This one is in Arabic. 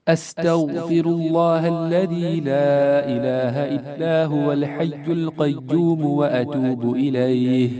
أستغفر الله الذي لا إله إلا هو الحي القيوم وأتوب إليه.